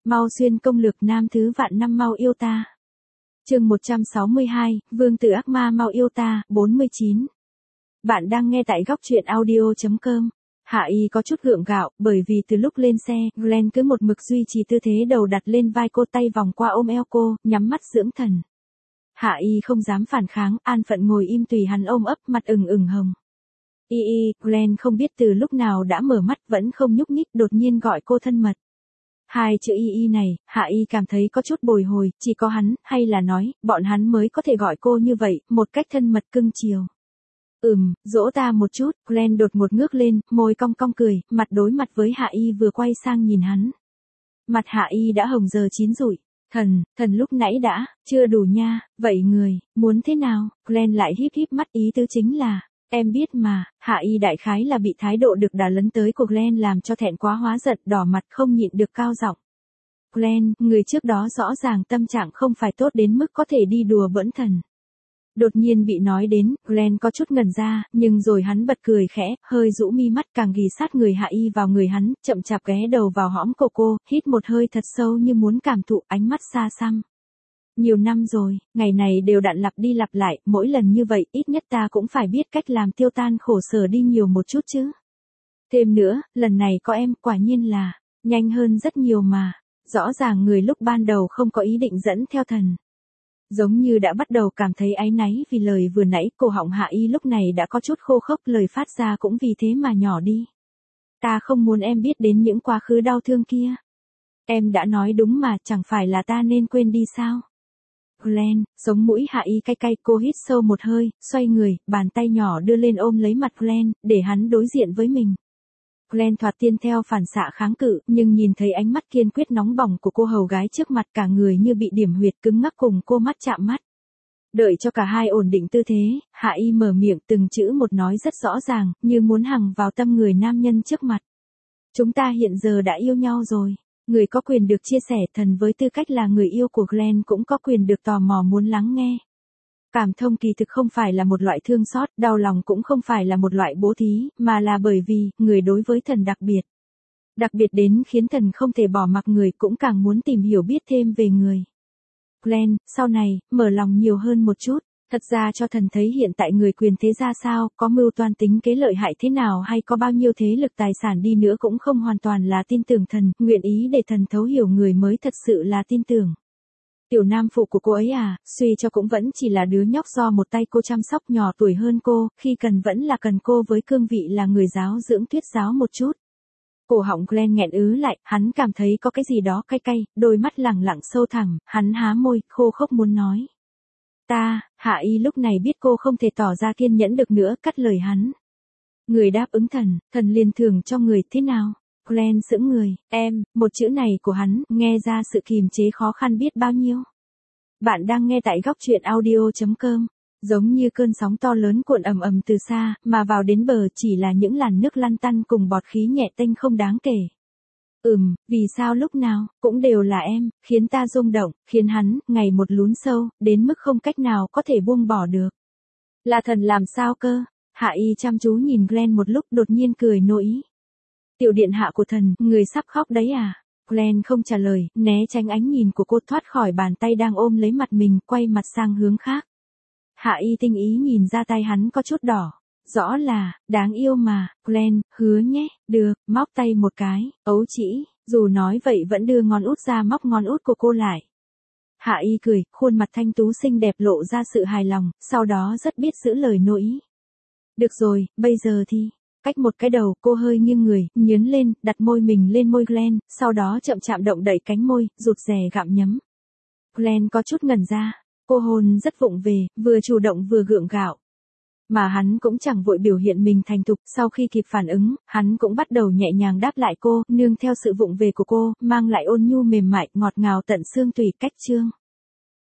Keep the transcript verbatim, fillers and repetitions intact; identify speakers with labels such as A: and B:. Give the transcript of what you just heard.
A: Mau xuyên công lược nam thứ vạn năm mau yêu ta. Chương một trăm sáu mươi hai, Vương tử ác ma mau yêu ta, bốn mươi chín. Bạn đang nghe tại góc truyện audio chấm com. Hạ Y có chút gượng gạo, bởi vì từ lúc lên xe, Glenn cứ một mực duy trì tư thế đầu đặt lên vai cô, tay vòng qua ôm eo cô, nhắm mắt dưỡng thần. Hạ Y không dám phản kháng, an phận ngồi im tùy hắn ôm ấp, mặt ửng ửng hồng. Y Y, Glenn không biết từ lúc nào đã mở mắt, vẫn không nhúc nhích, đột nhiên gọi cô thân mật. Hai chữ Y Y này, Hạ Y cảm thấy có chút bồi hồi, chỉ có hắn, hay là nói, bọn hắn mới có thể gọi cô như vậy, một cách thân mật cưng chiều. Ừm, dỗ ta một chút, Glenn đột ngột ngước lên, môi cong cong cười, mặt đối mặt với Hạ Y vừa quay sang nhìn hắn. Mặt Hạ Y đã hồng giờ chín rụi. Thần, thần lúc nãy đã, chưa đủ nha, vậy người, muốn thế nào? Glenn lại híp híp mắt, ý tứ chính là, em biết mà. Hạ Y đại khái là bị thái độ được đà lấn tới của Glenn làm cho thẹn quá hóa giận, đỏ mặt không nhịn được cao giọng. Glenn, người trước đó rõ ràng tâm trạng không phải tốt đến mức có thể đi đùa bỡn thần. Đột nhiên bị nói đến, Glenn có chút ngẩn ra, nhưng rồi hắn bật cười khẽ, hơi rũ mi mắt càng ghì sát người Hạ Y vào người hắn, chậm chạp ghé đầu vào hõm cổ cô, hít một hơi thật sâu như muốn cảm thụ, ánh mắt xa xăm. Nhiều năm rồi, ngày này đều đặn lặp đi lặp lại, mỗi lần như vậy, ít nhất ta cũng phải biết cách làm tiêu tan khổ sở đi nhiều một chút chứ. Thêm nữa, lần này có em, quả nhiên là, nhanh hơn rất nhiều mà, rõ ràng người lúc ban đầu không có ý định dẫn theo thần. Giống như đã bắt đầu cảm thấy áy náy vì lời vừa nãy, cổ họng Hạ Y lúc này đã có chút khô khốc, lời phát ra cũng vì thế mà nhỏ đi. Ta không muốn em biết đến những quá khứ đau thương kia. Em đã nói đúng mà, chẳng phải là ta nên quên đi sao? Glenn, sống mũi Hạ Y cay cay, cô hít sâu một hơi, xoay người, bàn tay nhỏ đưa lên ôm lấy mặt Glenn, để hắn đối diện với mình. Glenn thoạt tiên theo phản xạ kháng cự, nhưng nhìn thấy ánh mắt kiên quyết nóng bỏng của cô hầu gái trước mặt, cả người như bị điểm huyệt, cứng ngắc cùng cô mắt chạm mắt. Đợi cho cả hai ổn định tư thế, Hạ Y mở miệng, từng chữ một nói rất rõ ràng, như muốn hằng vào tâm người nam nhân trước mặt. Chúng ta hiện giờ đã yêu nhau rồi. Người có quyền được chia sẻ, thần với tư cách là người yêu của Glenn cũng có quyền được tò mò muốn lắng nghe. Cảm thông kỳ thực không phải là một loại thương xót, đau lòng cũng không phải là một loại bố thí, mà là bởi vì, người đối với thần đặc biệt. Đặc biệt đến khiến thần không thể bỏ mặc người, cũng càng muốn tìm hiểu biết thêm về người. Glenn, sau này, mở lòng nhiều hơn một chút. Thật ra cho thần thấy hiện tại người quyền thế ra sao, có mưu toan tính kế lợi hại thế nào hay có bao nhiêu thế lực tài sản đi nữa cũng không hoàn toàn là tin tưởng thần, nguyện ý để thần thấu hiểu người mới thật sự là tin tưởng. Tiểu nam phụ của cô ấy à, suy cho cũng vẫn chỉ là đứa nhóc do một tay cô chăm sóc, nhỏ tuổi hơn cô, khi cần vẫn là cần cô với cương vị là người giáo dưỡng thuyết giáo một chút. Cổ họng Glenn nghẹn ứ lại, hắn cảm thấy có cái gì đó cay cay, đôi mắt lẳng lặng sâu thẳm, hắn há môi, khô khốc muốn nói. Ta, Hạ Y lúc này biết cô không thể tỏ ra kiên nhẫn được nữa, cắt lời hắn. Người đáp ứng thần, thần liền thưởng cho người thế nào? Glenn sững người, em, một chữ này của hắn, nghe ra sự kìm chế khó khăn biết bao nhiêu. Bạn đang nghe tại góc truyện audio chấm com. Giống như cơn sóng to lớn cuộn ầm ầm từ xa, mà vào đến bờ chỉ là những làn nước lăn tăn cùng bọt khí nhẹ tênh không đáng kể. Ừm, vì sao lúc nào, cũng đều là em, khiến ta rung động, khiến hắn, ngày một lún sâu, đến mức không cách nào có thể buông bỏ được. Là thần làm sao cơ? Hạ Y chăm chú nhìn Glenn một lúc, đột nhiên cười nổi ý. Tiểu điện hạ của thần, người sắp khóc đấy à? Glenn không trả lời, né tránh ánh nhìn của cô, thoát khỏi bàn tay đang ôm lấy mặt mình, quay mặt sang hướng khác. Hạ Y tinh ý nhìn ra tay hắn có chút đỏ. Rõ là, đáng yêu mà, Glenn, hứa nhé, được, móc tay một cái, ấu chỉ, dù nói vậy vẫn đưa ngón út ra móc ngón út của cô lại. Hạ Y cười, khuôn mặt thanh tú xinh đẹp lộ ra sự hài lòng, sau đó rất biết giữ lời nội ý. Được rồi, bây giờ thì, cách một cái đầu, cô hơi nghiêng người, nhướn lên, đặt môi mình lên môi Glenn, sau đó chậm chạm động đậy cánh môi, rụt rè gặm nhấm. Glenn có chút ngẩn ra, cô hôn rất vụng về, vừa chủ động vừa gượng gạo. Mà hắn cũng chẳng vội biểu hiện mình thành thục, sau khi kịp phản ứng, hắn cũng bắt đầu nhẹ nhàng đáp lại cô, nương theo sự vụng về của cô, mang lại ôn nhu mềm mại, ngọt ngào tận xương tủy, cách chương.